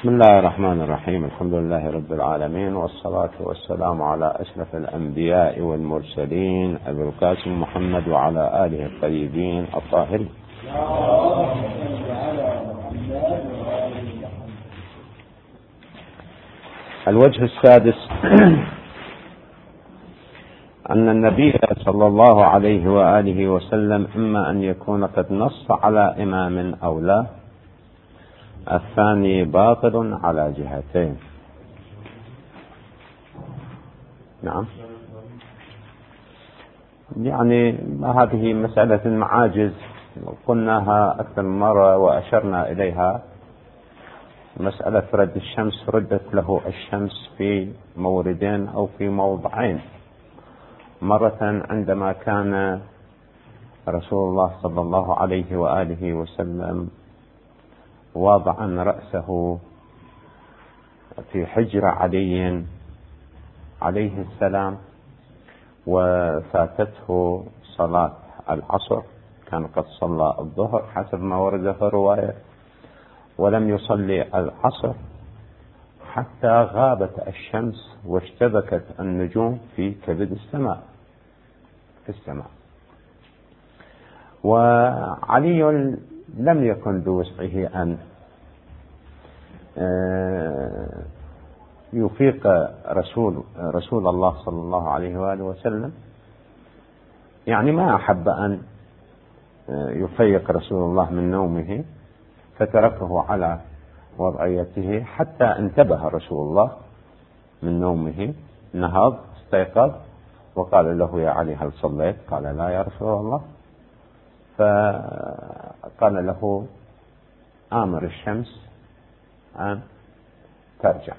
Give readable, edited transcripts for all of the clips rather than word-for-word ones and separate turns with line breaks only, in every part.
بسم الله الرحمن الرحيم. الحمد لله رب العالمين، والصلاة والسلام على أشرف الأنبياء والمرسلين أبي القاسم محمد وعلى آله الطيبين الطاهرين. الوجه السادس أن النبي صلى الله عليه وآله وسلم إما أن يكون قد نص على إمام أو لا. الثاني باطل على جهتين. نعم، يعني هذه مسألة المعاجز قلناها أكثر من مرة وأشرنا إليها. مسألة رد الشمس، ردت له الشمس في موردين أو في موضعين. مرة عندما كان رسول الله صلى الله عليه وآله وسلم واضعا رأسه في حجر علي عليه السلام، وفاتته صلاة العصر، كان قد صلى الظهر حسب ما ورد في الرواية، ولم يصلي العصر حتى غابت الشمس واشتبكت النجوم في كبد السماء في السماء. وعلي لم يكن بوسعه أن يفيق رسول الله صلى الله عليه وآله وسلم، يعني ما أحب أن يفيق رسول الله من نومه، فتركه على وضعيته حتى انتبه رسول الله من نومه، نهض استيقظ وقال له: يا علي هل صليت؟ قال: لا يا رسول الله. فقال له: آمر الشمس أن ترجع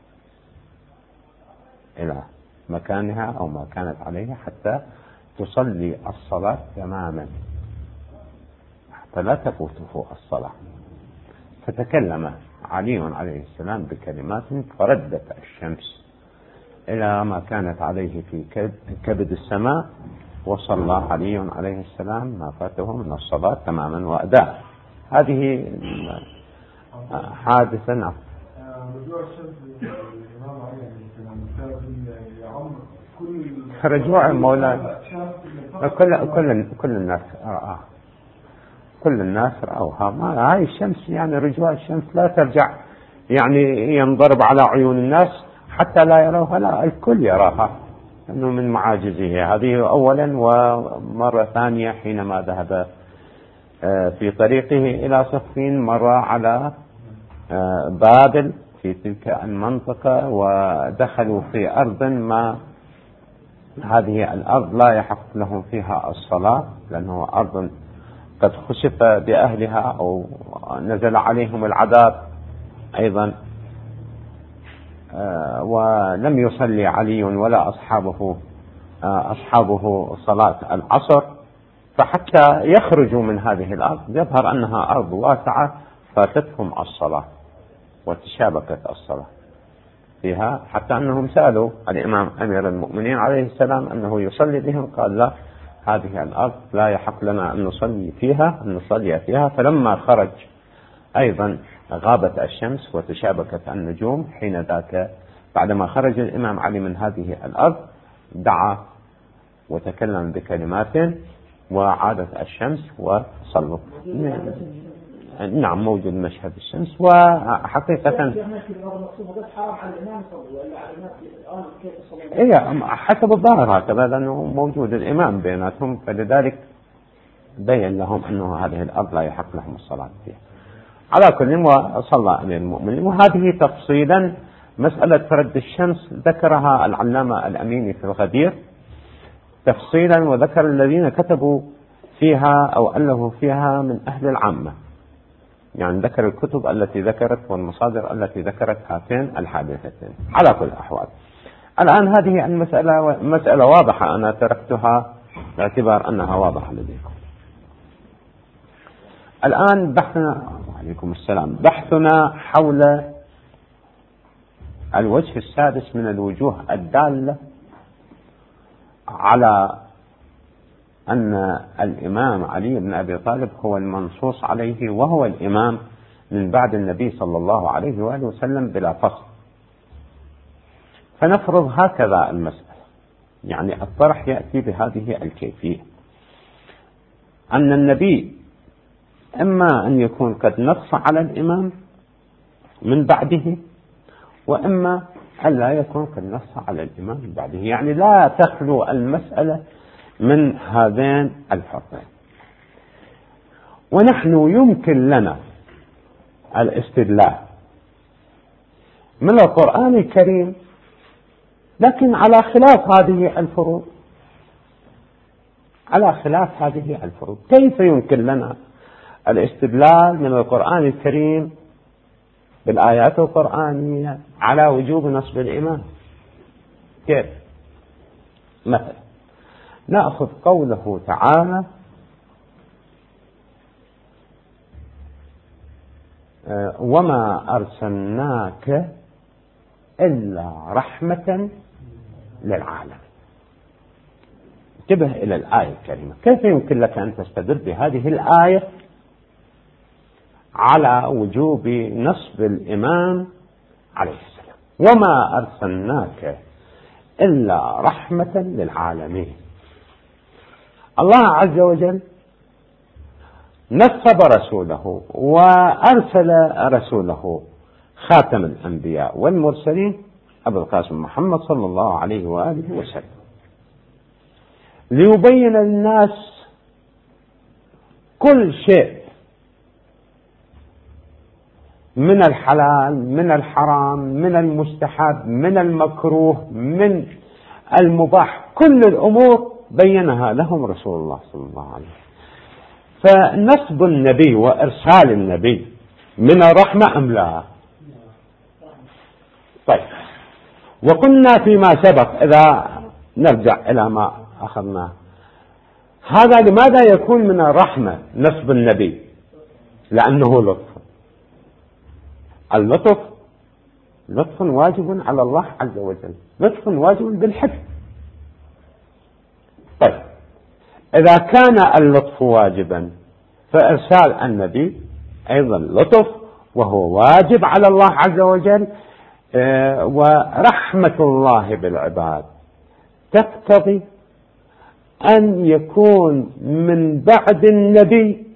إلى مكانها أو ما كانت عليه حتى تصلي الصلاة تماما، حتى لا تفوته الصلاة. فتكلم علي عليه السلام بكلمات فردت الشمس إلى ما كانت عليه في كبد السماء، وصلى علي عليه السلام ما فاته من الصلاة تماما وأداء. هذه حادثة. نعم. رجوع مولانا كل الناس رآه، كل الناس رأوها. ما هاي الشمس، يعني رجوع الشمس لا ترجع يعني ينضرب على عيون الناس حتى لا يروها، لا، الكل يراها، أنه من معاجزه هذه أولا. ومرة ثانية حينما ذهب في طريقه إلى صفين مر على بابل في تلك المنطقة، ودخلوا في أرض ما هذه الأرض لا يحق لهم فيها الصلاة، لأنه أرض قد خسف بأهلها أو نزل عليهم العذاب أيضا. ولم يصلي علي ولا أصحابه صلاة العصر، فحتى يخرجوا من هذه الأرض يظهر أنها أرض واسعة فاتتهم الصلاة وتشابكت الصلاة فيها، حتى أنهم سألوا الإمام أمير المؤمنين عليه السلام أنه يصلي بهم، قال: لا، هذه الأرض لا يحق لنا أن نصلي فيها. فلما خرج أيضا غابت الشمس وتشابكت النجوم. حين ذاك بعدما خرج الإمام علي من هذه الأرض دعا وتكلم بكلمات وعادت الشمس وصلوا. نعم، موجود مشهد الشمس. وحقيقة حسب الظاهر هكذا، لأنه موجود الإمام بيناتهم، فلذلك بين لهم أنه هذه الأرض لا يحق لهم الصلاة فيها. على كل، وصلى أمير المؤمنين. وهذه تفصيلا مسألة رد الشمس ذكرها العلامة الأميني في الغدير تفصيلا، وذكر الذين كتبوا فيها أو ألفوا فيها من أهل العامة، يعني ذكر الكتب التي ذكرت والمصادر التي ذكرت هاتين الحادثتين. على كل الأحوال الآن هذه مسألة واضحة، أنا تركتها باعتبار أنها واضحة لديكم. الآن وعليكم السلام، بحثنا حول الوجه السادس من الوجوه الدالة على أن الإمام علي بن أبي طالب هو المنصوص عليه، وهو الإمام من بعد النبي صلى الله عليه وآله وسلم بلا فصل. فنفرض هكذا المسألة، يعني الطرح يأتي بهذه الكيفية: أن النبي إما أن يكون قد نص على الإمام من بعده، وإما أن لا يكون قد نص على الإمام من بعده، يعني لا تخلو المسألة من هذين الفرقين. ونحن يمكن لنا الاستدلال من القرآن الكريم، لكن على خلاف هذه الفروض، على خلاف هذه الفروض. كيف يمكن لنا الاستدلال من القرآن الكريم بالآيات القرآنية على وجوب نصب الإمام؟ كيف؟ مثلا نأخذ قوله تعالى: وما أرسلناك إلا رحمة للعالم. انتبه إلى الآية الكريمة. كيف يمكن لك أن تستدل بهذه الآية على وجوب نصب الإمام عليه السلام؟ وما أرسلناك إلا رحمة للعالمين. الله عز وجل نصب رسوله وأرسل رسوله خاتم الأنبياء والمرسلين أبو القاسم محمد صلى الله عليه وآله وسلم ليبين للناس كل شيء من الحلال من الحرام من المستحب من المكروه من المباح، كل الأمور بينها لهم رسول الله صلى الله عليه وسلم. فنصب النبي وإرسال النبي من الرحمة أم لا؟ طيب، وقلنا فيما سبق إذا نرجع إلى ما أخذناه، هذا لماذا يكون من الرحمة نصب النبي؟ لأنه لطف. اللطف لطف واجب على الله عز وجل، لطف واجب بالحفظ. طيب، إذا كان اللطف واجبا فإرسال النبي أيضا لطف وهو واجب على الله عز وجل. ورحمة الله بالعباد تقتضي أن يكون من بعد النبي،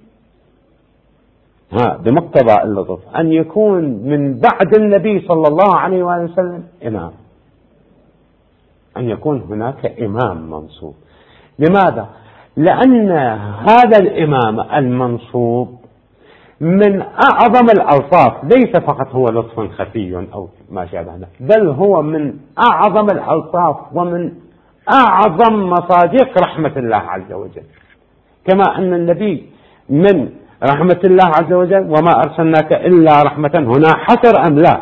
بمقتضى اللطف، أن يكون من بعد النبي صلى الله عليه وآله وسلم إمام، أن يكون هناك إمام منصوب. لماذا؟ لأن هذا الإمام المنصوب من أعظم الألطاف، ليس فقط هو لطف خفي أو ما شابه ذلك، بل هو من أعظم الألطاف ومن أعظم مصادق رحمة الله عز وجل. كما أن النبي من رحمة الله عز وجل، وما أرسلناك إلا رحمة، هنا حصر أم لا؟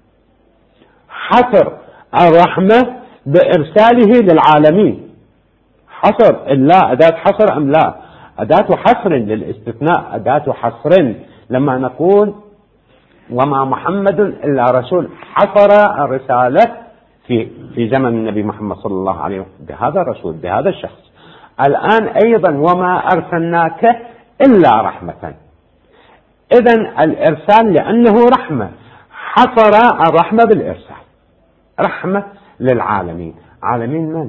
حصر الرحمة بإرساله للعالمين، حصر إلا أداة حصر أم لا؟ أداة حصر للاستثناء، أداة حصر. لما نقول وما محمد إلا رسول، حصر الرسالة في زمن النبي محمد صلى الله عليه وسلم بهذا الرسول بهذا الشخص. الآن أيضا وما أرسلناك إلا رحمة. إذن الإرسال لأنه رحمة، حصر الرحمة بالإرسال، رحمة للعالمين. عالمين من؟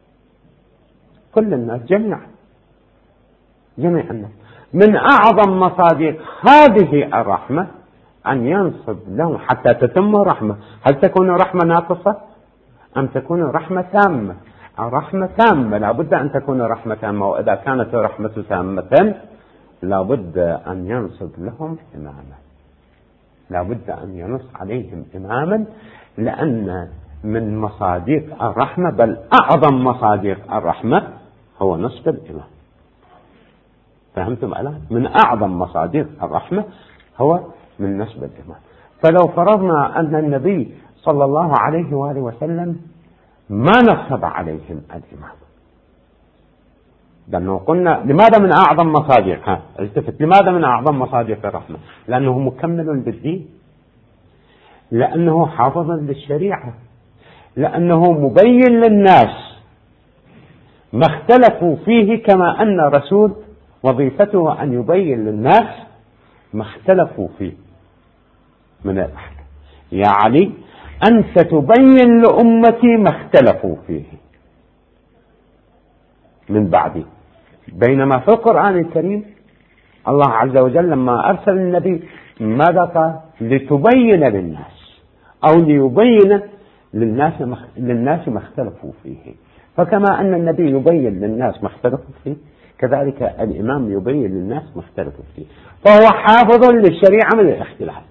كل الناس جميعا، جميع الناس. من أعظم مصادق هذه الرحمة أن ينصب لهم حتى تتم رحمة. هل تكون رحمة ناقصة أم تكون رحمة تامة؟ الرحمة تامة لابد أن تكون رحمة تامة، وإذا كانت رحمة تامة لابد أن ينصب لهم إماما، لابد أن ينص عليهم إماما، لأن من مصادق الرحمة، بل أعظم مصادق الرحمة، هو نصب الإمام. فهمتم الآن؟ من أعظم مصادق الرحمة هو من نصب الإمام. فلو فرضنا أن النبي صلى الله عليه وآله وسلم ما نصب عليهم الإمام، لأنه قلنا لماذا من أعظم مصادق؟ التفت، لماذا من أعظم مصادق الرحمة؟ لأنه مكمل بالدين، لأنه حافظ للشريعة، لأنه مبين للناس ما اختلفوا فيه، كما أن الرسول وظيفته أن يبين للناس ما اختلفوا فيه. من الأحكام. يا علي أنت تبين لأمتي ما اختلفوا فيه من بعدي. بينما في القرآن الكريم الله عز وجل لما أرسل النبي ماذا قال؟ لتبين للناس أو ليبين للناس ما اختلفوا فيه. فكما أن النبي يبين للناس ما اختلفوا فيه كذلك الإمام يبين للناس ما اختلفوا فيه، فهو حافظ للشريعة من الاختلاف،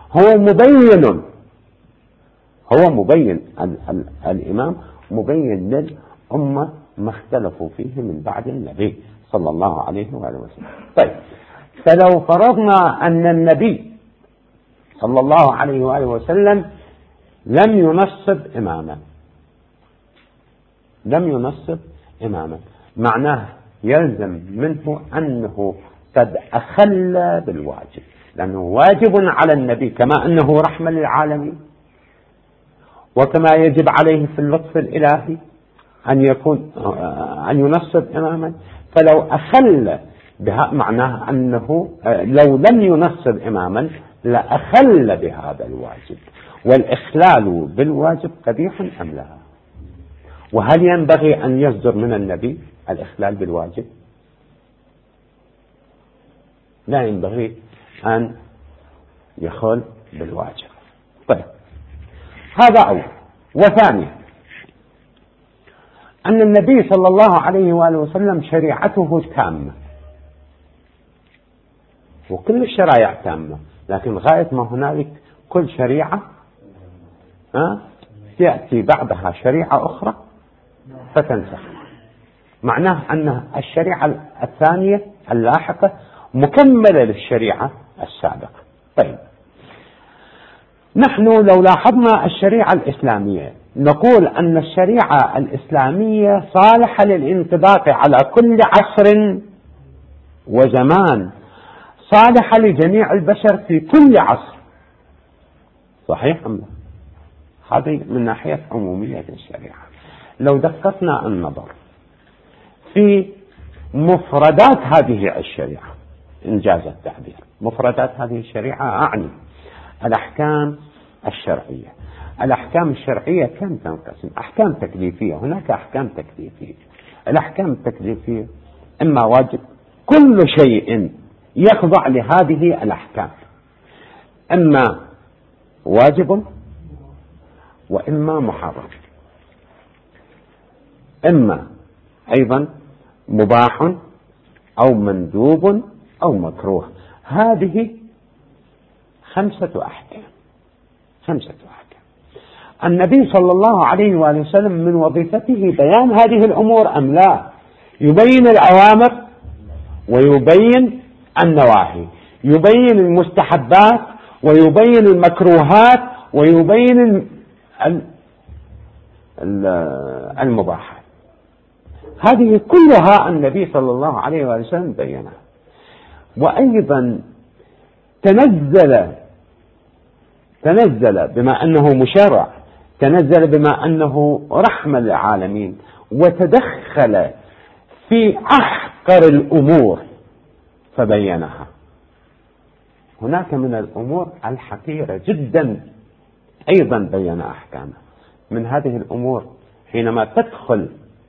هو مبين الإمام مبين للأمة ما اختلفوا فيه من بعد النبي صلى الله عليه وآله وسلم. طيب، فلو فرضنا أن النبي صلى الله عليه وآله وسلم لم ينصب إماما معناه يلزم منه أنه قد أخل بالواجب، لأنه واجب على النبي كما أنه رحمة للعالمين وكما يجب عليه في اللطف الإلهي أن ينصب إماما. فلو أخل بها معناه أنه لو لم ينصب إماما لأخل بهذا الواجب، والإخلال بالواجب قبيح أم لا؟ وهل ينبغي أن يصدر من النبي الإخلال بالواجب؟ لا ينبغي أن يخل بالواجب. طيب، هذا أول. وثانيا أن النبي صلى الله عليه وآله وسلم شريعته تامة، وكل الشرائع تامة، لكن غاية ما هنالك كل شريعة تأتي بعدها شريعة أخرى فتنسخ، معناه أن الشريعة الثانية اللاحقة مكملة للشريعة السابقة. طيب، نحن لو لاحظنا الشريعة الإسلامية نقول أن الشريعة الإسلامية صالحة للانطباق على كل عصر وزمان، صالحة لجميع البشر في كل عصر. صحيح أم لا؟ هذه من ناحية عمومية الشريعة. لو دققنا النظر في مفردات هذه الشريعة، إنجاز التعبير، مفردات هذه الشريعة أعني الأحكام الشرعية. الأحكام الشرعية كم تنقسم؟ أحكام تكليفية، هناك أحكام تكليفية. الأحكام التكليفية إما واجب، كل شيء يخضع لهذه الأحكام، إما واجب وإما محرم، إما أيضا مباح أو مندوب أو مكروه. هذه 5 أحكام. النبي صلى الله عليه وآله وسلم من وظيفته بيان هذه الأمور أم لا؟ يبين الأوامر ويبين النواهي، يبين المستحبات ويبين المكروهات ويبين المباحات. هذه كلها النبي صلى الله عليه وآله وسلم بينها. وأيضا تنزل بما أنه مشرع، تنزل بما أنه رحمة للعالمين، وتدخل في أحقر الأمور فبينها. هناك من الأمور الحقيرة جدا أيضا بين أحكامها. من هذه الأمور حينما تدخل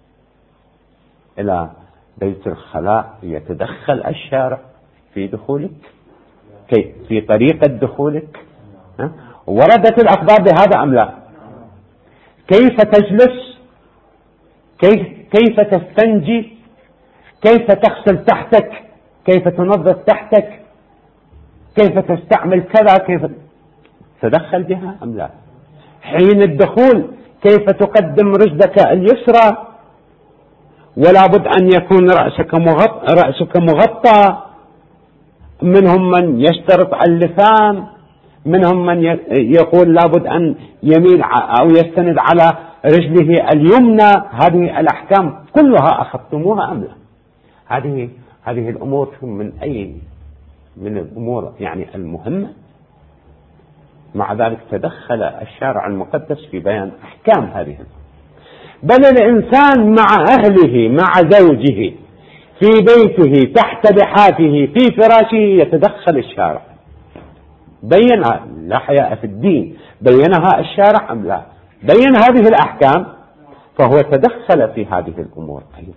إلى بيت الخلاء يتدخل الشارع في دخولك، في طريقة دخولك. وردت الأخبار بهذا أم لا؟ كيف تجلس، كيف تستنجي، كيف تغسل تحتك، كيف تنظف تحتك، كيف تستعمل كذا، كيف تدخل بها أم لا؟ حين الدخول كيف تقدم رجلك اليسرى، ولا بد أن يكون رأسك مغطى. منهم من يشترط اللثام، منهم من يقول لابد أن يميل أو يستند على رجله اليمنى. هذه الأحكام كلها أخذتموها أم لا؟ هذه الأمور من الأمور يعني المهمة. مع ذلك تدخل الشارع المقدس في بيان أحكام هذه. بل الإنسان مع أهله، مع زوجه، في بيته، تحت لحافه، في فراشه، يتدخل الشارع بينها، لا حياء في الدين، بينها الشارع أم لا؟ بين هذه الأحكام، فهو تدخل في هذه الأمور أيضا،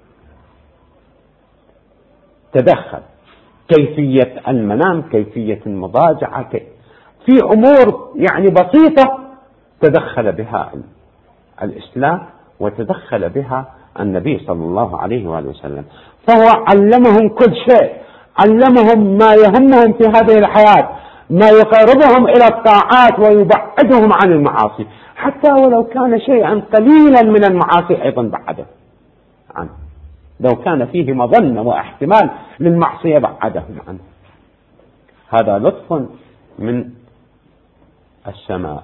تدخل كيفية المنام، كيفية المضاجعة، في أمور يعني بسيطة تدخل بها الإسلام وتدخل بها النبي صلى الله عليه وآله وسلم. فهو علمهم كل شيء، علمهم ما يهمهم في هذه الحياة، ما يقربهم إلى الطاعات ويبعدهم عن المعاصي، حتى ولو كان شيئا قليلا من المعاصي أيضا بعده عنه، لو كان فيه مظنة واحتمال للمعصية بعدهم عنه. هذا لطف من السماء،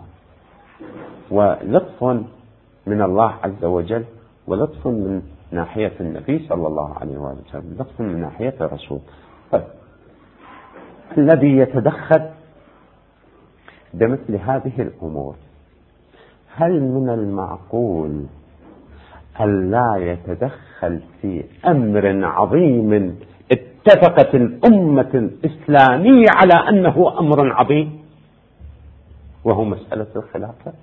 ولطف من الله عز وجل، ولطف من ناحية النبي صلى الله عليه وسلم، لطف من ناحية الرسول. طيب، الذي يتدخل بمثل هذه الأمور، هل من المعقول ألا يتدخل في أمر عظيم اتفقت الأمة الإسلامية على أنه أمر عظيم، وهو مسألة الخلافة؟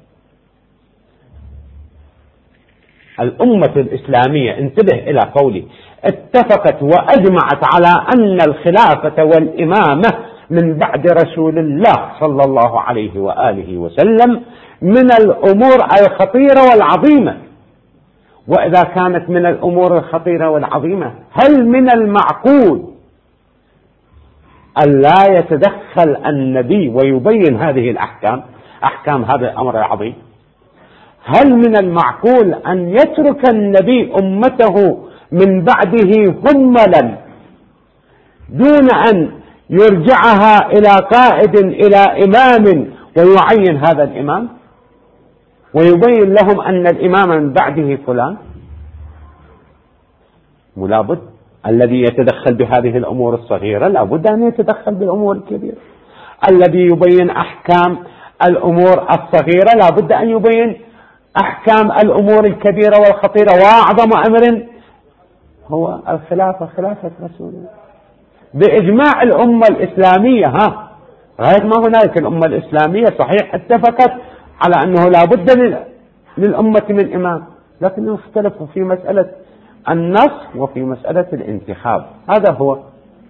الأمة الإسلامية، انتبه إلى قولي، اتفقت وأجمعت على أن الخلافة والإمامة من بعد رسول الله صلى الله عليه وآله وسلم من الأمور الخطيرة والعظيمة. وإذا كانت من الأمور الخطيرة والعظيمة، هل من المعقول أن لا يتدخل النبي ويبين هذه الأحكام، أحكام هذا الأمر العظيم؟ هل من المعقول أن يترك النبي أمته من بعده هملا دون أن يرجعها إلى قائد، إلى إمام، ويعين هذا الإمام ويبين لهم أن الإمام من بعده فلان؟ ولا بد الذي يتدخل بهذه الأمور الصغيرة لا بد أن يتدخل بالأمور الكبيرة، الذي يبين أحكام الأمور الصغيرة لا بد أن يبين أحكام الأمور الكبيرة والخطيرة. وأعظم أمر هو الخلافة، خلافة رسول الله بإجماع الأمة الإسلامية. غاية ما هنالك الأمة الإسلامية صحيح اتفقت على أنه لا بد للأمة من إمام، لكن اختلفوا في مسألة النص وفي مسألة الانتخاب. هذا هو.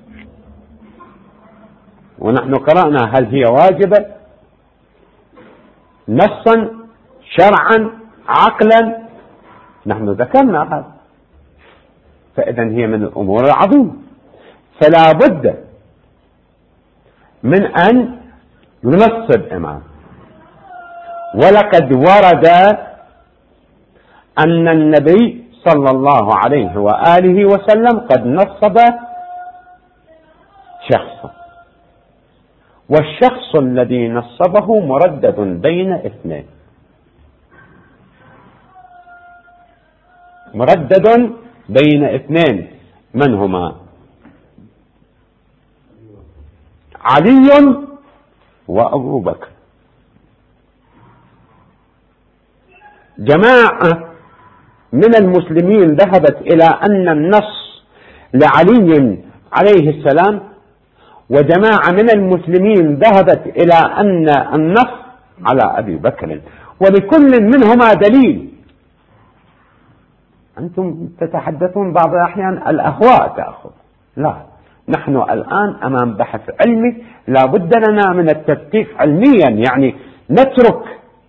ونحن قرأنا هل هي واجبة نصا شرعا عقلا، نحن ذكرنا هذا. فإذا هي من الأمور العظيمة، فلا بد من أن ينصب إمام. ولقد ورد أن النبي صلى الله عليه وآله وسلم قد نصب شخصا، والشخص الذي نصبه مردد بين اثنين، مردد بين اثنين. من هما؟ علي وأبو بكر. جماعة من المسلمين ذهبت إلى أن النص لعلي عليه السلام، وجماعة من المسلمين ذهبت إلى أن النص على أبي بكر، ولكل منهما دليل. أنتم تتحدثون بعض الأحيان الأهواء تأخذ، لا، نحن الآن أمام بحث علمي لا بد لنا من التدقيق علميا، يعني نترك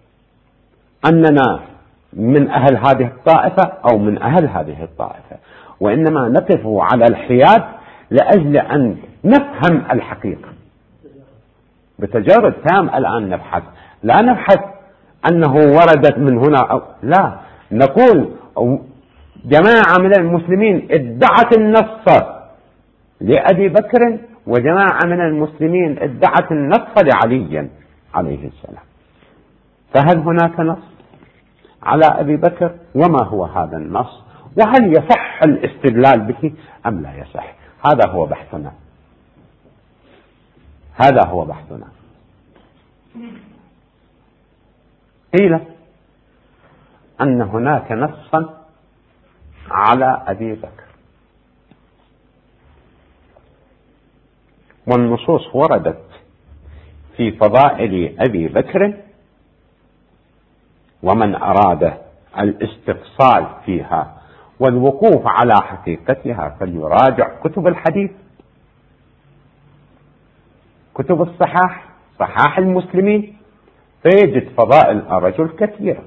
أننا من أهل هذه الطائفة أو من أهل هذه الطائفة، وإنما نقف على الحياد لأجل أن نفهم الحقيقة بتجارب تام. الآن نبحث، لا نبحث أنه وردت من هنا أو لا، نقول جماعة من المسلمين ادعت النص لأبي بكر، وجماعة من المسلمين ادعت النص لعلي عليه السلام. فهل هناك نص على أبي بكر؟ وما هو هذا النص؟ وهل يصح الاستدلال به أم لا يصح؟ هذا هو بحثنا، هذا هو بحثنا. قيل أن هناك نصا على أبي بكر، والنصوص وردت في فضائل أبي بكر، ومن أراد الاستفصال فيها والوقوف على حقيقتها فليراجع كتب الحديث، كتب الصحاح، صحاح المسلمين، فيجد فضائل الرجل كثيرة.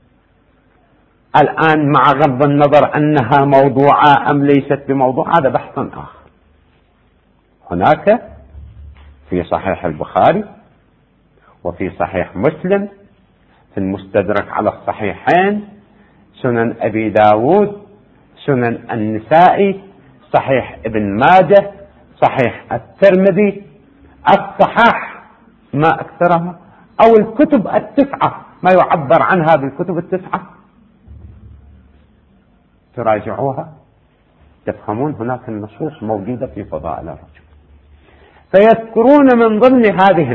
الآن مع غض النظر أنها موضوعة أم ليست بموضوع، هذا بحث آخر. هناك في صحيح البخاري وفي صحيح مسلم، في المستدرك على الصحيحين، سنن أبي داود، سنن النسائي، صحيح ابن ماجه، صحيح الترمذي، الصحاح ما أكثرها، أو الكتب التسعة ما يعبر عنها بالكتب التسعة، تراجعوها تفهمون هناك النصوص موجودة في فضائل الرجل. فيذكرون من ضمن هذه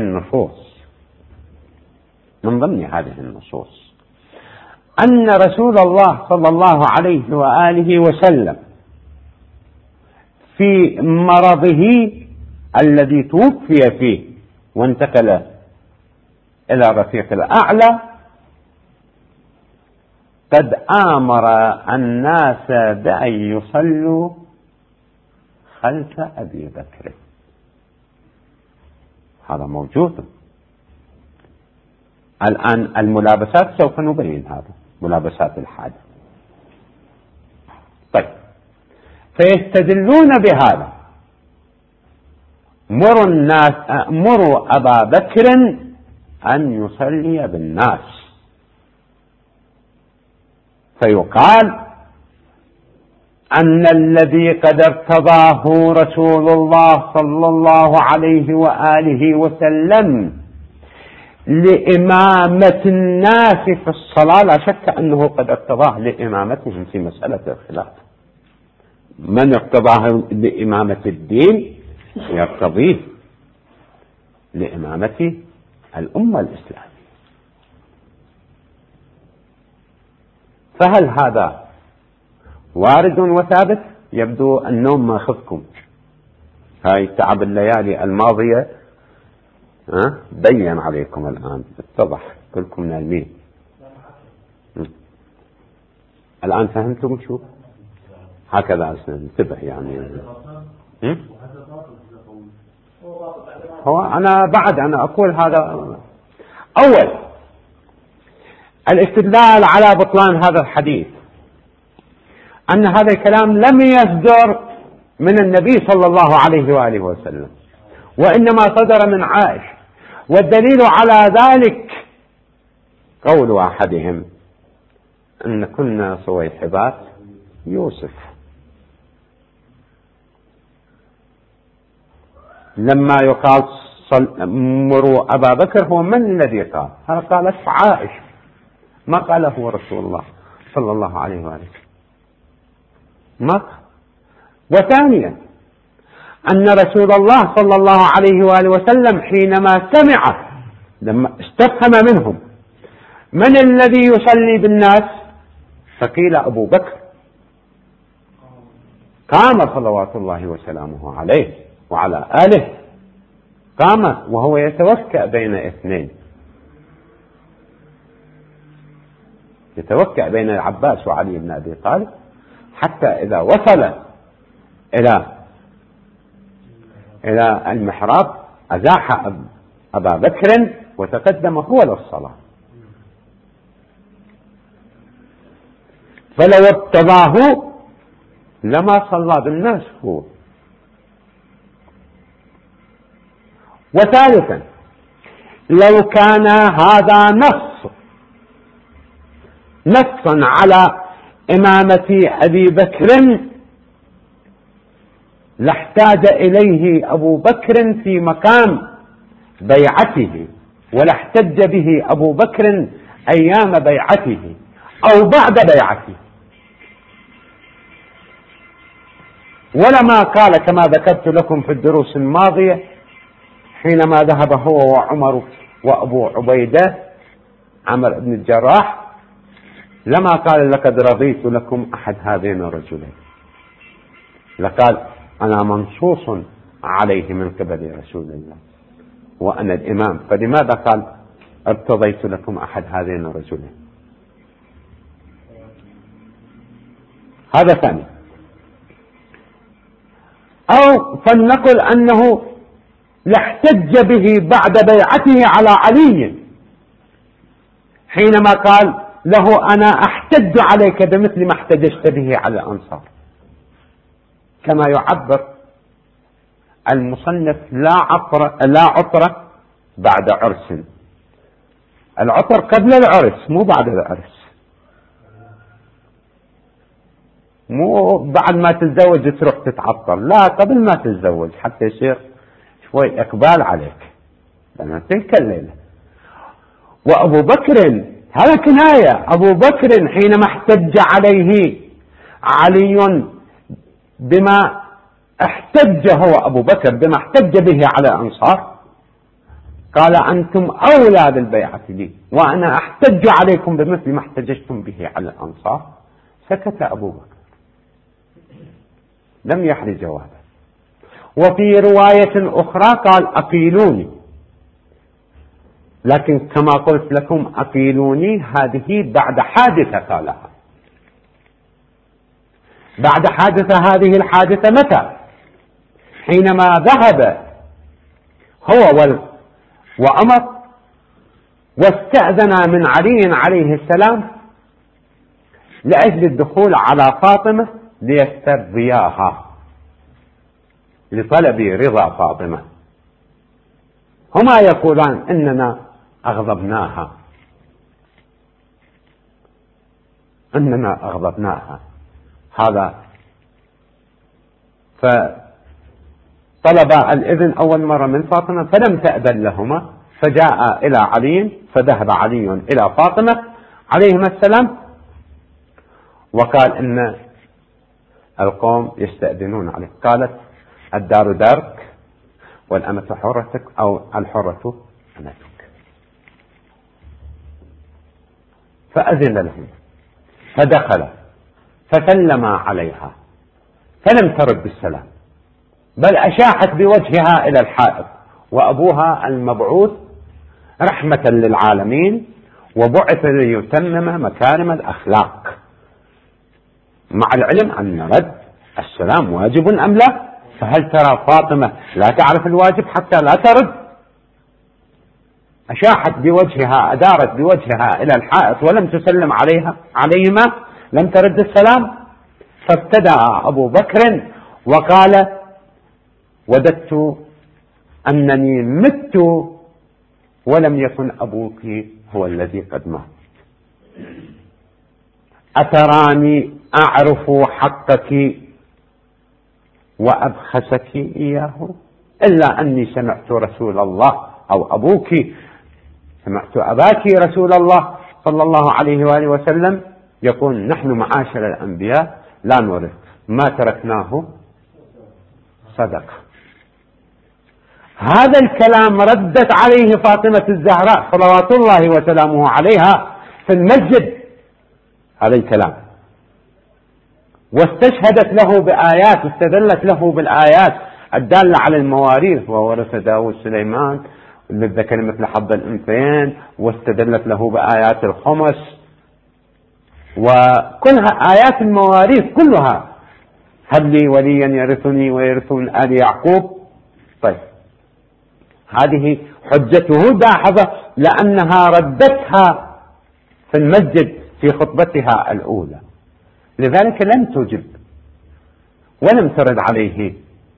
النصوص أن رسول الله صلى الله عليه وآله وسلم في مرضه الذي توفي فيه وانتقل إلى الرفيق الأعلى قد آمر الناس بأن يصلوا خلف أبي بكر. هذا موجود. الآن الملابسات سوف نبين هذا، ملابسات الحادث. طيب، فيستدلون بهذا: مروا أبا بكر أن يصلي بالناس. فيقال أن الذي قد ارتضاه رسول الله صلى الله عليه وآله وسلم لإمامة الناس في الصلاة، لا شك أنه قد ارتضاه لإمامتهم في مسألة الخلاف. من ارتضاه لإمامة الدين يرتضيه لإمامة الأمة الإسلامية. فهل هذا وارد وثابت؟ يبدو النوم ما خذكم، هاي تعب الليالي الماضية بين عليكم، الآن اتضح كلكم نايمين. الآن فهمتم شو هكذا انتبه يعني. هو أنا أقول هذا أول الاستدلال على بطلان هذا الحديث، أن هذا الكلام لم يصدر من النبي صلى الله عليه وآله وسلم، وإنما صدر من عائشة. والدليل على ذلك قول أحدهم: أن كنا صويحبات يوسف. لما يقال مروا أبا بكر، هو من الذي قال هذا؟ قالت عائشة، ما قاله رسول الله صلى الله عليه وآله ما. وثانيا أن رسول الله صلى الله عليه وآله وسلم حينما سمع، لما استفهم منهم من الذي يصلي بالناس، فقيل أبو بكر، قام صلوات الله وسلامه عليه وعلى آله، قام وهو يتوكأ بين اثنين، يتوكأ بين العباس وعلي بن أبي طالب، حتى إذا وصل إلى المحراب أزاح أبا بكر وتقدم هو للصلاة. فلو اتبعه لما صلى بالناس هو. وثالثا، لو كان هذا نصا على إمامة أبي بكر لاحتاج إليه أبو بكر في مقام بيعته، ولاحتج به أبو بكر أيام بيعته أو بعد بيعته، ولما قال كما ذكرت لكم في الدروس الماضية حينما ذهب هو وعمر وأبو عبيدة عمر بن الجراح، لما قال لقد رضيت لكم أحد هذين الرجلين، لقال أنا منصوص عليه من قبل رسول الله وأنا الإمام، فلماذا قال ارتضيت لكم أحد هذين الرجلين؟ هذا ثاني. أو فلنقل أنه لاحتج به بعد بيعته على علي حينما قال له أنا أحتج عليك بمثل ما احتججت به على الأنصار، كما يعبر المصنف لا عطر بعد عرس. العطر قبل العرس مو بعد العرس، مو بعد ما تتزوج تروح تتعطر، لا قبل ما تتزوج حتى يصير شوي إقبال عليك لأن تلك الليلة. وأبو بكر هذا كناية، أبو بكر حينما احتج عليه علي بما احتج هو أبو بكر بما احتج به على الأنصار قال أنتم أولى بالبيعة لي وأنا احتج عليكم بمثل ما احتججتم به على الأنصار، سكت أبو بكر لم يحرج جوابه. وفي رواية أخرى قال أقيلوني، لكن كما قلت لكم أقيلوني هذه بعد حادثة قالها، بعد حادثة. هذه الحادثة متى؟ حينما ذهب هو وعمر واستأذن من علي عليه السلام لأجل الدخول على فاطمة ليسترضياها لطلب رضا فاطمة. هما يقولان إننا أغضبناها، إننا أغضبناها. هذا فطلب الإذن أول مرة من فاطمة فلم تأذن لهما، فجاء إلى علي، فذهب علي إلى فاطمة عليهما السلام وقال إن القوم يستأذنون عليه. قالت الدار دارك والأمة حرتك أو الحرة أمتك، فأذن لهم فدخل فسلم عليها فلم ترد بالسلام، بل أشاحت بوجهها إلى الحائط، وأبوها المبعوث رحمة للعالمين وبعث ليتمم مكارم الأخلاق، مع العلم أن رد السلام واجب أم لا. فهل ترى فاطمة لا تعرف الواجب حتى لا ترد؟ أشاحت بوجهها، أدارت بوجهها إلى الحائط ولم تسلم عليهما، لم ترد السلام. فابتدأ أبو بكر وقال وددت أنني مت ولم يكن أبوك هو الذي قد مات، أتراني أعرف حقك وأبخسك إياه، إلا أني سمعت رسول الله أو أبوك، سمعت أباك رسول الله صلى الله عليه وآله وسلم يقول نحن معاشر الأنبياء لا نورث ما تركناه صدقة. هذا الكلام ردت عليه فاطمة الزهراء صلوات الله وسلامه عليها في المسجد، هذا الكلام، واستشهدت له بآيات، استدلت له بالآيات الدالة على المواريث وورث داود سليمان للذكر مثل حظ الأنثيين، واستدلت له بآيات الخمس وكلها آيات المواريث كلها، هب لي وليا يرثني ويرث من آل يعقوب. طيب هذه حجته داحضة لأنها ردتها في المسجد في خطبتها الأولى، لذلك لم تجب ولم ترد عليه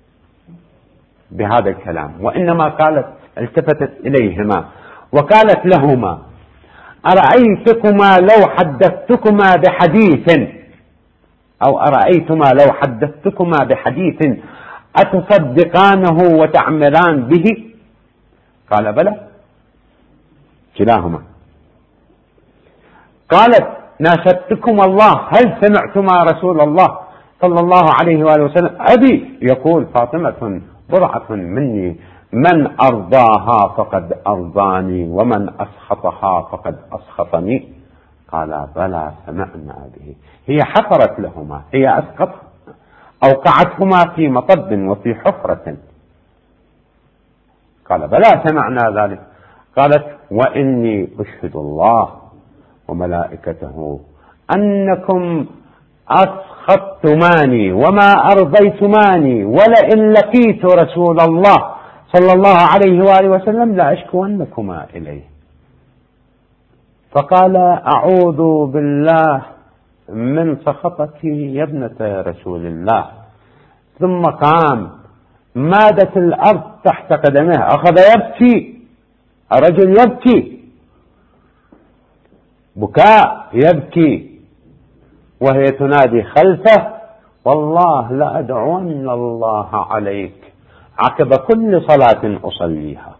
بهذا الكلام، وإنما قالت التفتت إليهما وقالت لهما أرأيتكما لو حدثتكما بحديث أو أرأيتما لو حدثتكما بحديث أتصدقانه وتعملان به؟ قال بلى كلاهما. قالت ناشدتكم الله هل سمعتما رسول الله صلى الله عليه وآله وسلم أبي يقول فاطمة بضعة مني من أرضاها فقد أرضاني ومن أسخطها فقد أسخطني. قال بلى سمعنا به. هي حفرت لهما، هي أسقطها، أوقعتهما في مطب وفي حفرة. قال بلى سمعنا ذلك. قالت وإني أشهد الله وملائكته أنكم أسخطتماني وما أرضيتماني، ولئن لقيت رسول الله صلى الله عليه وآله وسلم لأشكونكما إليه. فقال أعوذ بالله من سخطك يا ابنة رسول الله. ثم قام مادت الأرض تحت قدمه، أخذ يبكي، الرجل يبكي بكاء يبكي، وهي تنادي خلفه والله لأدعون الله عليك عقب كل صلاة أصليها.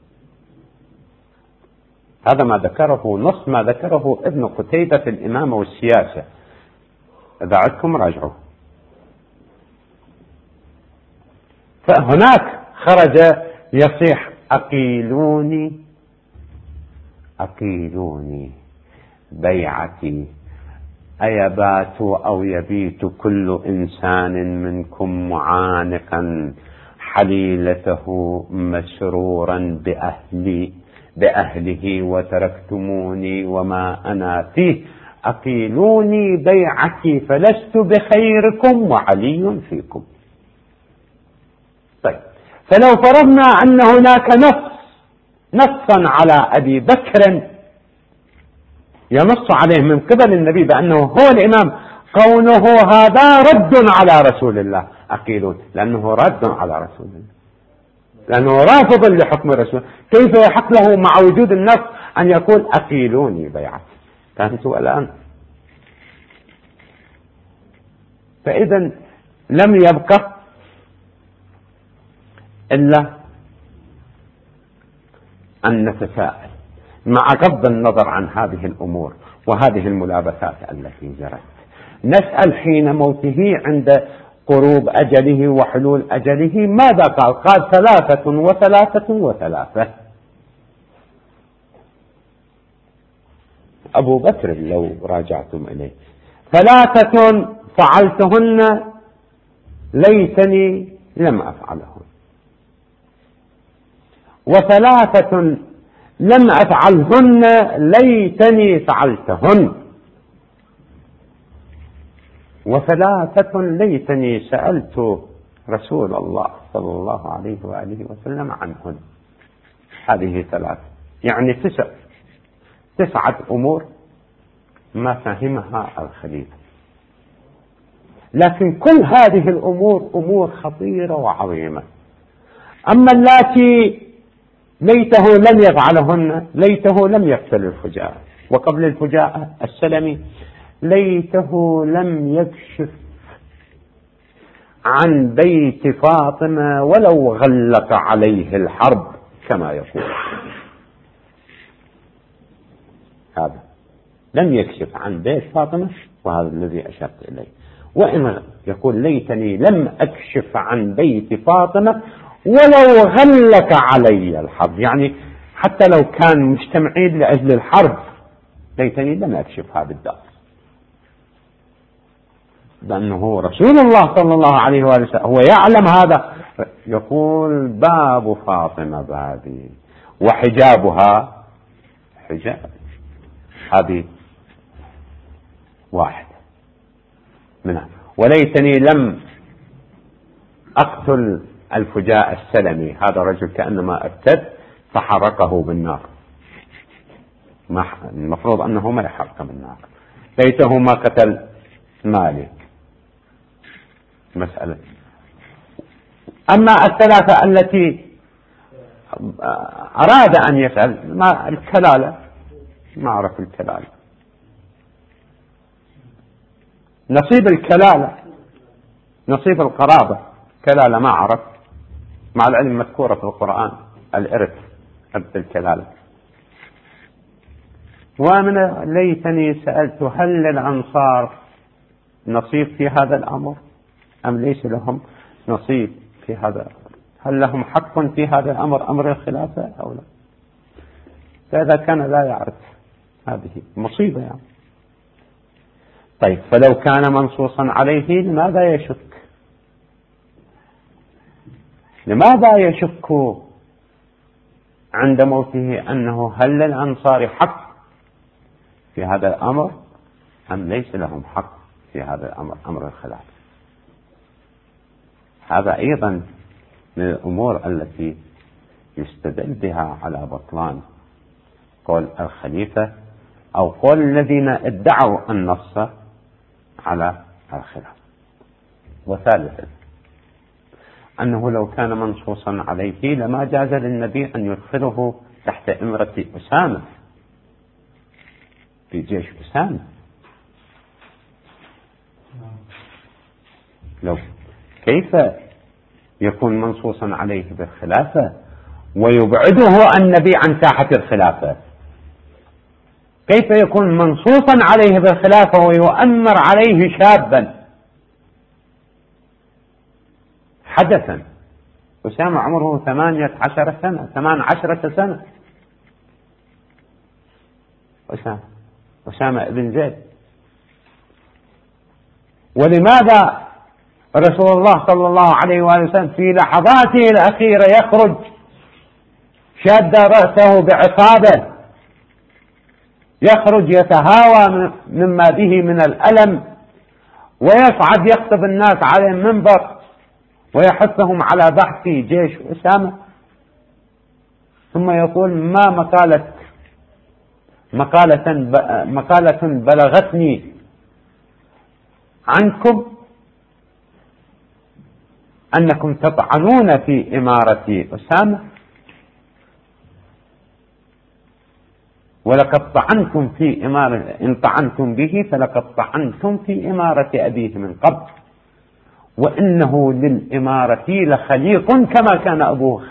هذا ما ذكره، نص ما ذكره ابن قتيبة في الإمامة والسياسة، إذا عدتم راجعوا. فهناك خرج يصيح أقيلوني أقيلوني بيعتي أيبات أو يبيت كل إنسان منكم معانقا حليلته مسرورا بأهله وتركتموني وما أنا فيه، أقيلوني بيعتي فلست بخيركم وعلي فيكم. طيب، فلو فرضنا أن هناك نصا على أبي بكر ينص عليه من قبل النبي بأنه هو الإمام، قوله هذا رد على رسول الله أقيلون، لأنه رد على رسول الله، لأنه رافض لحكم الرسول. كيف يحق له مع وجود النص أن يقول أقيلوني بيعتي؟ فهمتوا الآن؟ فإذا لم يبقى إلا أن نتساءل مع غض النظر عن هذه الأمور وهذه الملابسات التي جرت، نسأل حين موته عند قروب أجله وحلول أجله ماذا قال؟ قال 3 و3 و3. أبو بكر لو راجعتم إليه 3 فعلتهن ليتني لم أفعلهن، و3 لم أفعلهن ليتني فعلتهن، و3 ليتني سألت رسول الله صلى الله عليه وآله وسلم عنهن. هذه 3 يعني 9 أمور ما فهمها الخليفة. لكن كل هذه الأمور أمور خطيرة وعظيمة. أما اللاتي ليته لم يفعلهن، ليته لم يقتل الفجاءة، وقبل الفجاءة السلمي ليته لم يكشف عن بيت فاطمة ولو غلق عليه الحرب كما يقول. هذا لم يكشف عن بيت فاطمة، وهذا الذي أشرت إليه. وإن يقول ليتني لم أكشف عن بيت فاطمة ولو غلق علي الحرب، يعني حتى لو كان مجتمعين لأجل الحرب ليتني لم أكشف هذا الدار، لأنه رسول الله صلى الله عليه وسلم هو يعلم هذا. يقول باب فاطمة بابي وحجابها حجاب. هذه واحد منها. وليتني لم أقتل الفجاء السلمي، هذا رجل كأنما ارتد فحرقه بالنار، المفروض أنه ما يحرق بالنار. ليته ما قتل مالك، مسألة. أما 3 التي أراد أن يسأل، ما الكلالة، ما عرف الكلالة، نصيب الكلالة، نصيب القرابة، كلالة ما عرف، مع العلم مذكورة في القرآن الإرث الكلالة. ومن ليتني سألت هل للأنصار نصيب في هذا الأمر أم ليس لهم نصيب في هذا الأمر؟ هل لهم حق في هذا الأمر، أمر الخلافة أو لا؟ فإذا كان لا يعرف هذه مصيبة يعني. طيب، فلو كان منصوصا عليه لماذا يشك؟ لماذا يشك عند موته أنه هل للأنصار حق في هذا الأمر أم ليس لهم حق في هذا الأمر، أمر الخلافة. هذا أيضا من الأمور التي يستدل بها على بطلان قول الخليفة أو قول الذين ادعوا النص على الخلافة. وثالثا أنه لو كان منصوصا عليه لما جاز للنبي أن يدخله تحت إمرة أسامة في جيش أسامة. لو كيف يكون منصوصا عليه بالخلافة ويبعده النبي عن ساحة الخلافة؟ كيف يكون منصوصا عليه بالخلافة ويؤمر عليه شابا حدثا؟ أسامة عمره 18 سنة. أسامة ابن زيد. ولماذا رسول الله صلى الله عليه وآله وسلم في لحظاته الأخيرة يخرج شاد رأسه بعصابة، يخرج يتهاوى مما به من الألم ويصعد يخطب الناس على المنبر ويحثهم على بحث جيش أسامة، ثم يقول ما مقالة بلغتني عنكم أنكم تطعنون في إمارة أسامة ولقد طعنتم في إمارة، إن طعنتم به فلقد طعنتم في إمارة أبيه من قبل، وإنه للإمارة لخليق كما كان أبوه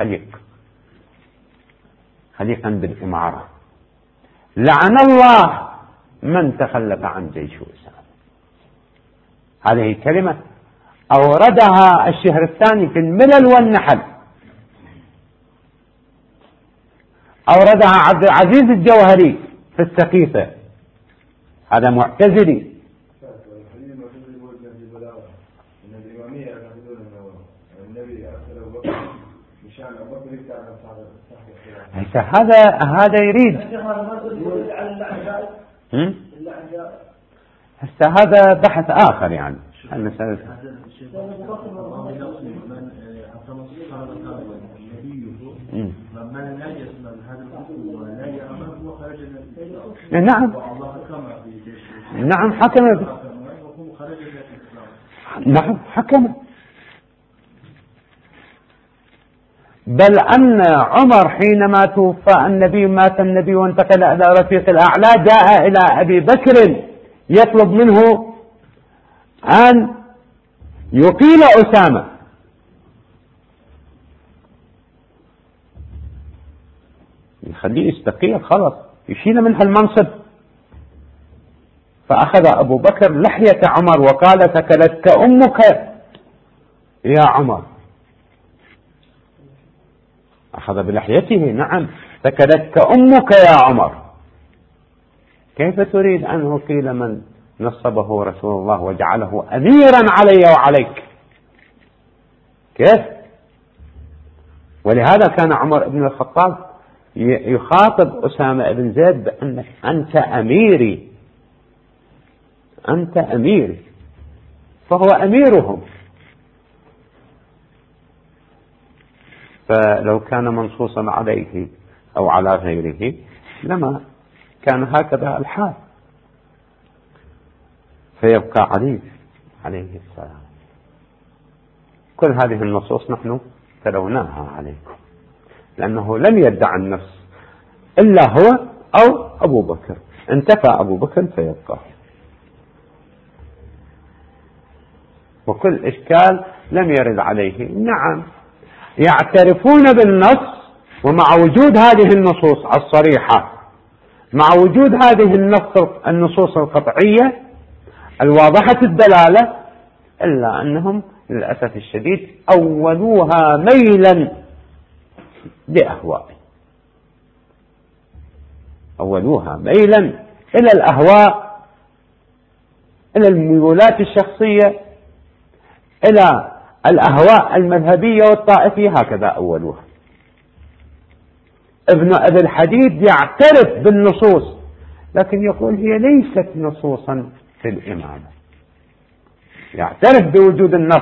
خليقا بالإمارة. لعن الله من تخلف عن جيش أسامة. هذه كلمة أوردها الشهرستاني في الملل والنحل، أوردها عبد العزيز الجوهري في السقيفة، هذا معتزلي. هذا يريد هذا بحث آخر يعني المسألة. نعم حكم بل أن عمر حينما توفى النبي، مات النبي وانتقل إلى رفيق الأعلى، جاء إلى أبي بكر يطلب منه أن يقيل أسامة، يخليه يستقيل خلاص، يشيل منها المنصب. فأخذ أبو بكر لحية عمر وقال ثكلتك أمك يا عمر. أخذ بلحيته، نعم، ثكلتك أمك يا عمر. كيف تريد أن أقيل من نصبه رسول الله وجعله أميرا علي وعليك؟ كيف؟ ولهذا كان عمر بن الخطاب يخاطب أسامة بن زيد بأنك أنت أميري، أنت أميري، فهو أميرهم. فلو كان منصوصا عليه أو على غيره لما كان هكذا الحال، فيبقى علي عليه السلام. كل هذه النصوص نحن تلوناها عليكم، لأنه لم يدع النفس إلا هو أو أبو بكر، انتفى أبو بكر فيبقى. وكل إشكال لم يرد عليه. نعم، يعترفون بالنص، ومع وجود هذه النصوص الصريحة، مع وجود هذه النصوص القطعية الواضحة الدلالة، إلا أنهم للأسف الشديد أولوها ميلا لأهواء، أولوها ميلا إلى الأهواء، إلى الميولات الشخصية، إلى الأهواء المذهبية والطائفية، هكذا أولوها. ابن أبي الحديد يعترف بالنصوص، لكن يقول هي ليست نصوصا في الإمامة. يعترف بوجود النص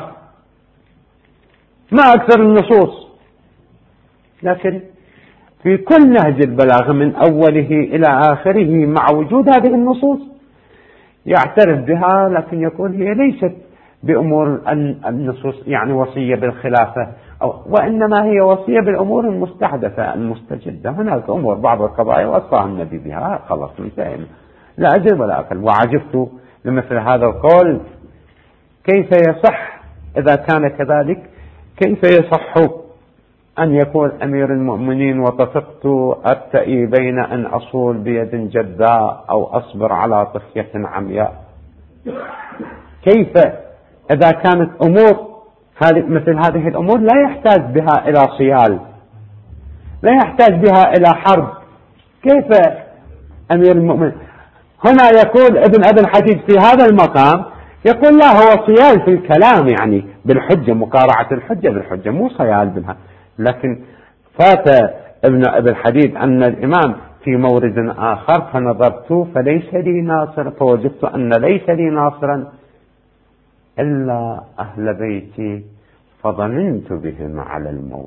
ما أكثر النصوص، لكن في كل نهج البلاغة من أوله إلى آخره مع وجود هذه النصوص يعترف بها، لكن يقول هي ليست بأمور النصوص يعني وصية بالخلافة، وإنما هي وصية بالأمور المستحدثة المستجدة. هناك أمور بعض القضايا وصاها النبي بها، خلاص انتهينا، لا أزل ولا أقل. وعجبت لمثل هذا القول، كيف يصح إذا كان كذلك، كيف يصح أن يكون أمير المؤمنين وطفقت أرتئي بين أن أصول بيد جداء أو أصبر على طفية عمياء؟ كيف إذا كانت أمور مثل هذه الأمور لا يحتاج بها إلى صيال، لا يحتاج بها إلى حرب، كيف أمير المؤمنين؟ هنا يقول ابن أبي الحديد في هذا المقام، يقول لا، هو صيال في الكلام يعني بالحجة، مقارعة الحجة بالحجة، مو صيال بها. لكن فات ابن أبي الحديد أن الإمام في مورد آخر، فنظرت فليس لي ناصر، فوجدت أن ليس لي ناصرا إلا أهل بيتي فظننت بهم على الموت.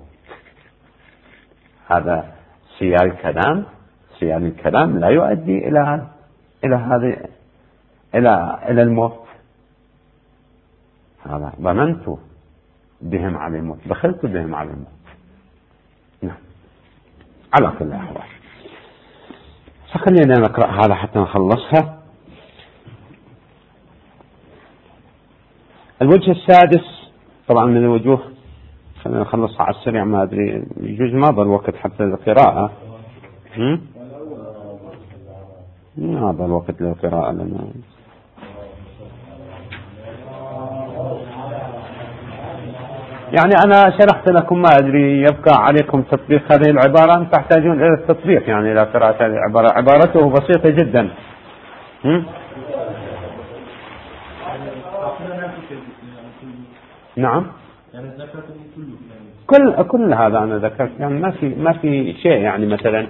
هذا صيال كلام، صيال الكلام لا يؤدي إلى هذه إلى الموت. هذا ظننت بهم على الموت، دخلت بهم على الموت. نعم، على كل الأحوال. فخلينا نقرأ هذا حتى نخلصها. الوجه السادس طبعا من الوجوه، خلينا نخلصها على السريع، ما أدري يجوز ما ضل الوقت حتى القراءة. ما ضل الوقت للقراءة لنا. يعني أنا شرحت لكم، ما أدري يبقى عليكم تطبيق هذه العبارة، تحتاجون إلى التطبيق يعني إلى قراءة هذه العبارة، عبارته بسيطة جدا. نعم، كل هذا أنا ذكرت، يعني ما في شيء يعني مثلا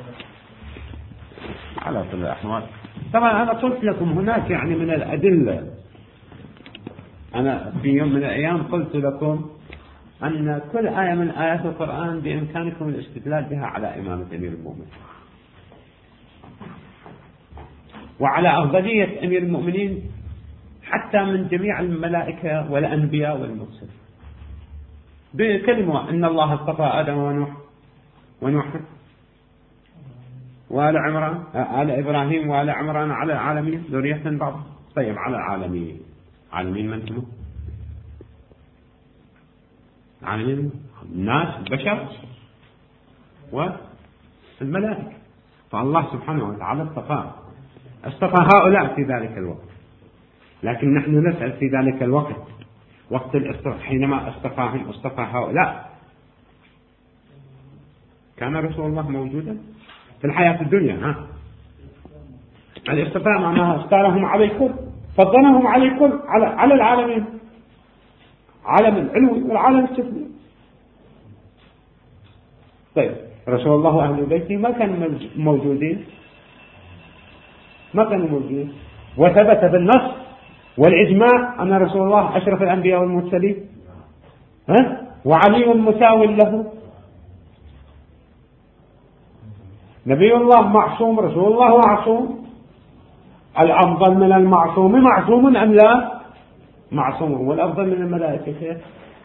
على كل الأحوال. طبعا أنا قلت لكم هناك يعني من الأدلة، أنا في يوم من الأيام قلت لكم أن كل آية من آيات القرآن بإمكانكم الاستدلال بها على إمامة أمير المؤمنين، وعلى أفضلية أمير المؤمنين حتى من جميع الملائكة والأنبياء والمرسلين، بكلمة إن الله اصطفى آدم ونوح وآل عمران، آل إبراهيم وآل عمران على العالمين ذرية بعض. طيب، على العالمين، عالمين من هم؟ عالمين الناس، البشر والملائكة. فالله سبحانه وتعالى اصطفى هؤلاء في ذلك الوقت، لكن نحن نسأل في ذلك الوقت، وقت الاصطفاء، حينما اصطفاهم اصطفى هؤلاء، كان رسول الله موجودا في الحياة الدنيا؟ الاصطفاء معناها اختارهم على الكل، فضلهم على الكل، على العالمين، عالم العلوي والعالم السفلي. طيب، رسول الله وأهل بيته ما كانوا موجودين، وثبت بالنص والإجماع أن رسول الله أشرف الأنبياء والمرسلين، وعلي مساو له. نبي الله معصوم، رسول الله معصوم. الأفضل من المعصوم معصوم أم لا؟ معصوم. والأفضل من الملائكة كيف؟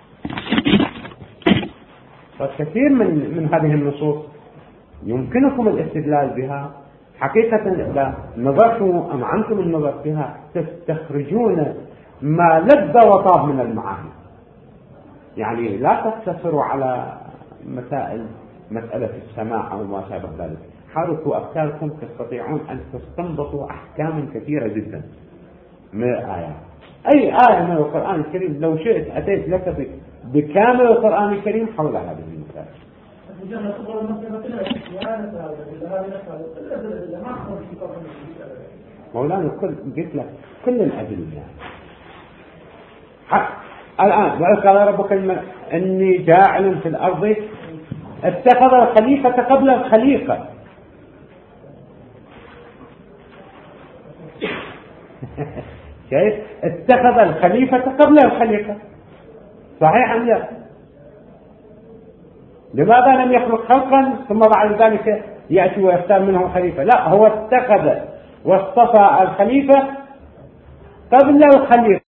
فكثير من هذه النصوص يمكنكم الاستدلال بها حقيقة. إذا نظرتم أمعنتم النظر فيها تستخرجون ما لذ وطاب من المعاني. يعني لا تقتصروا على مسألة السماع أو ما شابه ذلك، حركوا أفكاركم، تستطيعون أن تستنبطوا أحكام كثيرة جدا من الآيات. أي آية من القرآن الكريم لو شئت أتيت لك بكامل القرآن الكريم حول هذه المسائل. مولانا قلت لك كل الأدلة. الآن وإذ قال ربك إني جاعل في الأرض اتخذ الخليفة قبل الخليقة. كيف؟ اتخذ الخليفة قبل الخليقة، صحيح أم لا؟ لماذا لم يخلق خلقا ثم بعد ذلك يأتي ويختار منهم خليفة؟ لا، هو اتخذ واصطفى الخليفة قبل الخليقة.